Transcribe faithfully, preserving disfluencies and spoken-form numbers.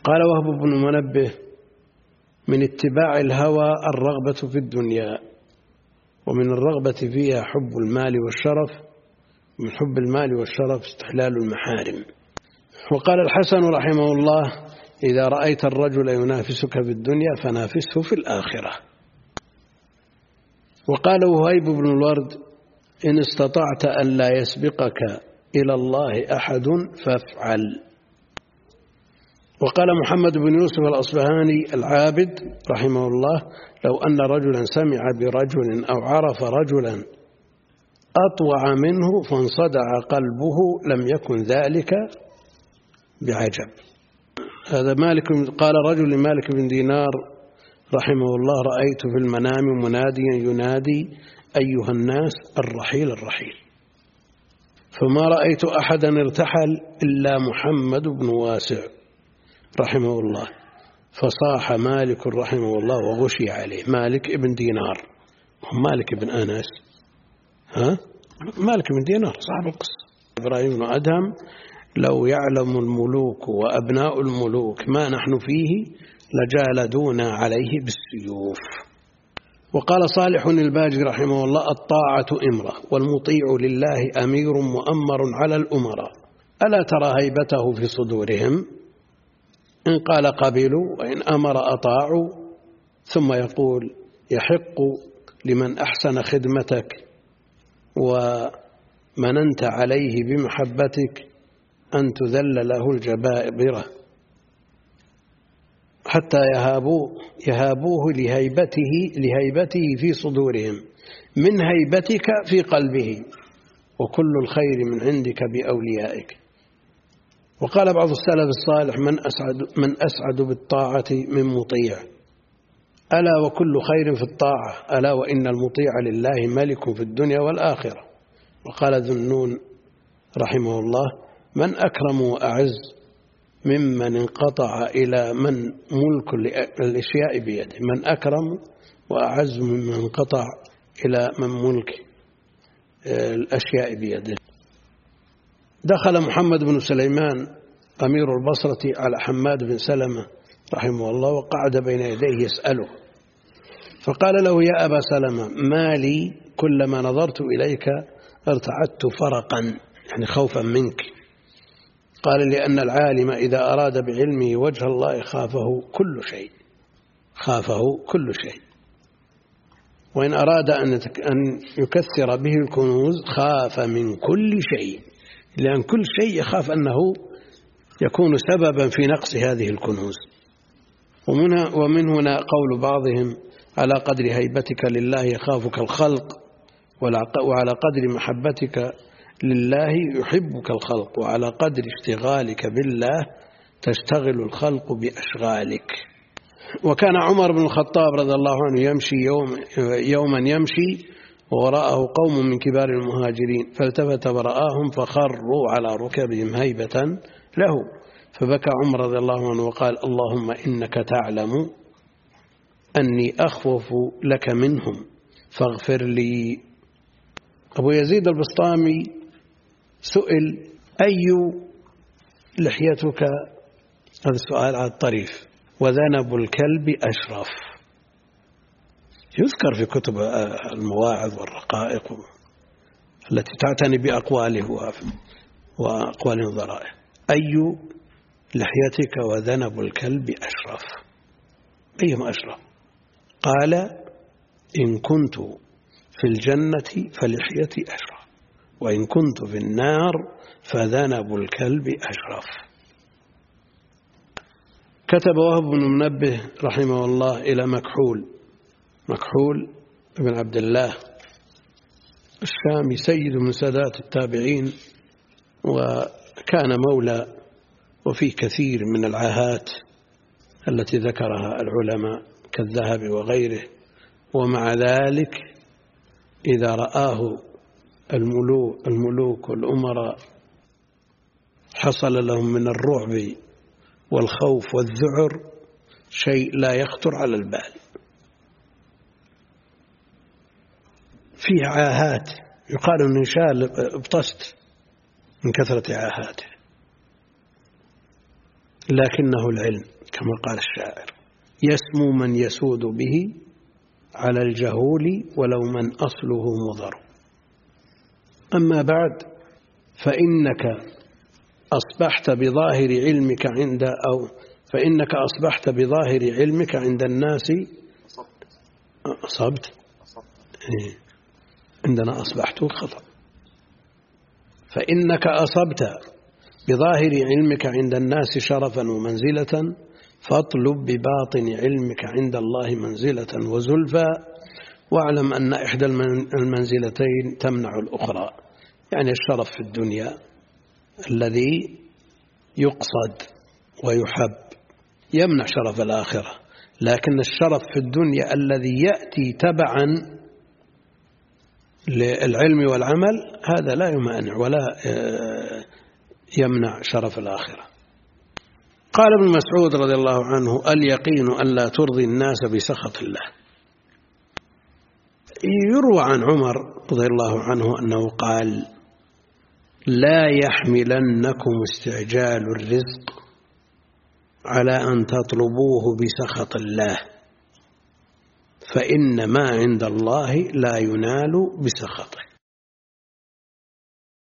قال وهب بن منبه: من اتباع الهوى الرغبة في الدنيا، ومن الرغبة فيها حب المال والشرف، من حب المال والشرف استحلال المحارم. وقال الحسن رحمه الله: إذا رأيت الرجل ينافسك في الدنيا فنافسه في الآخرة. وقال وهيب بن الورد: إن استطعت أن لا يسبقك إلى الله أحد فافعل. وقال محمد بن يوسف الأصبهاني العابد رحمه الله: لو أن رجلا سمع برجل أو عرف رجلا أطوع منه فانصدع قلبه لم يكن ذلك بعجب. هذا مالك. قال رجل لمالك بن دينار رحمه الله: رأيت في المنام مناديا ينادي أيها الناس الرحيل الرحيل، فما رأيت أحدا ارتحل إلا محمد بن واسع رحمه الله. فصاح مالك رحمه الله وغشي عليه. مالك ابن دينار، مالك ابن أنس، ها مالك بن دينار صاحب القصة. إبراهيم بن أدهم: لو يعلم الملوك وأبناء الملوك ما نحن فيه لجالدونا عليه بالسيوف. وقال صالح الباجي رحمه الله: الطاعة إمرة، والمطيع لله أمير مؤمر على الأمراء، ألا ترى هيبته في صدورهم؟ إن قال قبلوا وإن أمر أطاعوا. ثم يقول: يحق لمن أحسن خدمتك ومننت عليه بمحبتك أن تذل له الجبابرة حتى يهابوه, يهابوه لهيبته, لهيبته في صدورهم من هيبتك في قلبه، وكل الخير من عندك بأوليائك. وقال بعض السلف الصالح: من أسعد, من أسعد بالطاعة من مطيع، ألا وكل خير في الطاعة، ألا وإن المطيع لله ملك في الدنيا والآخرة. وقال ذو النون رحمه الله: من أكرم وأعز ممن انقطع إلى من ملك الأشياء بيده. من أكرم وأعز ممن انقطع إلى من ملك الأشياء بيده. دخل محمد بن سليمان أمير البصرة على حماد بن سلمة رحمه الله وقعد بين يديه يسأله، فقال له: يا أبا سلمة، ما لي كلما نظرت إليك ارتعدت فرقا، يعني خوفا منك. قال: لأن العالم إذا أراد بعلمه وجه الله خافه كل شيء، خافه كل شيء، وإن أراد أن يكثر به الكنوز خاف من كل شيء، لأن كل شيء يخاف أنه يكون سببا في نقص هذه الكنوز. ومن هنا قول بعضهم: على قدر هيبتك لله يخافك الخلق، وعلى قدر محبتك لله يحبك الخلق، وعلى قدر اشتغالك بالله تشتغل الخلق بأشغالك. وكان عمر بن الخطاب رضي الله عنه يمشي يوم يوما يمشي ووراءه قوم من كبار المهاجرين، فالتفت ورآهم فخروا على ركبهم هيبة له، فبكى عمر رضي الله عنه وقال: اللهم إنك تعلم أني أخوف لك منهم فاغفر لي. أبو يزيد البسطامي سئل: أي لحيتك؟ هذا السؤال على الطريف. وذنب الكلب أشرف. يذكر في كتب المواعظ والرقائق التي تعتني بأقواله وأقوال نظرائه: أي لحيتك وذنب الكلب أشرف؟ أيما أشرف؟ قال: إن كنت في الجنة فلحيتي أشرف، وإن كنت في النار فذنب الكلب أشرف. كتب وهب بن منبه رحمه الله إلى مكحول مكحول بن عبد الله الشامي، سيد من سادات التابعين، وكان مولى، وفيه كثير من العاهات التي ذكرها العلماء كالذهب وغيره. ومع ذلك إذا رآه الملوك, الملوك والأمراء حصل لهم من الرعب والخوف والذعر شيء لا يخطر على البال. فيه عاهات يقال أن شال ابطست من كثرة عاهاته، لكنه العلم كما قال الشاعر: يسمو من يسود به على الجهول ولو من أصله مضر. أما بعد، فإنك أصبحت بظاهر علمك عند أو فإنك أصبحت بظاهر علمك عند الناس أصبت إيه. عندنا أصبحت خطأ. فإنك أصبت بظاهر علمك عند الناس شرفا ومنزلة، فاطلب بباطن علمك عند الله منزلة وزلفى، واعلم أن إحدى المنزلتين تمنع الأخرى. يعني الشرف في الدنيا الذي يقصد ويحب يمنع شرف الآخرة، لكن الشرف في الدنيا الذي يأتي تبعا للعلم والعمل هذا لا يمانع ولا يمنع شرف الآخرة. قال ابن مسعود رضي الله عنه: اليقين أن لا ترضي الناس بسخط الله. يروى عن عمر رضي الله عنه أنه قال: لا يحملنكم استعجال الرزق على أن تطلبوه بسخط الله، فإن ما عند الله لا ينال بسخطه.